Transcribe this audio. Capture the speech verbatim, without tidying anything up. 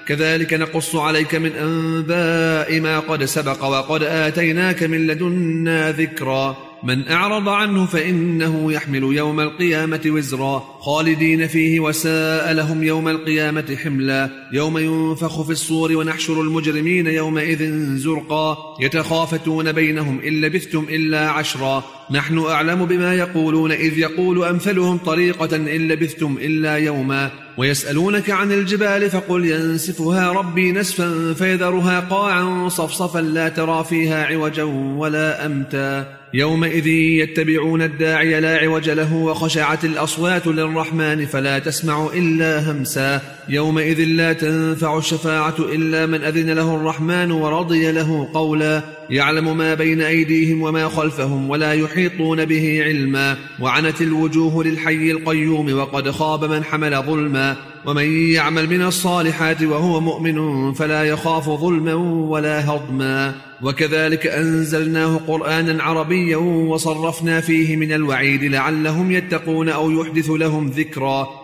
كذلك نقص عليك من أنباء ما قد سبق وقد آتيناك من لدنا ذكرا من أعرض عنه فإنه يحمل يوم القيامة وزرا خالدين فيه وساء لهم يوم القيامة حملا يوم ينفخ في الصور ونحشر المجرمين يومئذ زرقا يتخافتون بينهم إن لبثتم إلا عشرا نحن أعلم بما يقولون إذ يقول أمثلهم طريقة إن لبثتم إلا يوما ويسألونك عن الجبال فقل ينسفها ربي نسفا فيذرها قاعا صفصفا لا ترى فيها عوجا ولا أمتا يومئذ يتبعون الداعي لا عوج له وخشعت الأصوات للرحمن فلا تسمع إلا همسا يومئذ لا تنفع الشفاعة إلا من أذن له الرحمن ورضي له قولا يعلم ما بين أيديهم وما خلفهم ولا يحيطون به علما وعنت الوجوه للحي القيوم وقد خاب من حمل ظلما ومن يعمل من الصالحات وهو مؤمن فلا يخاف ظلما ولا هضما وكذلك أنزلناه قرآنا عربيا وصرفنا فيه من الوعيد لعلهم يتقون أو يحدث لهم ذكرا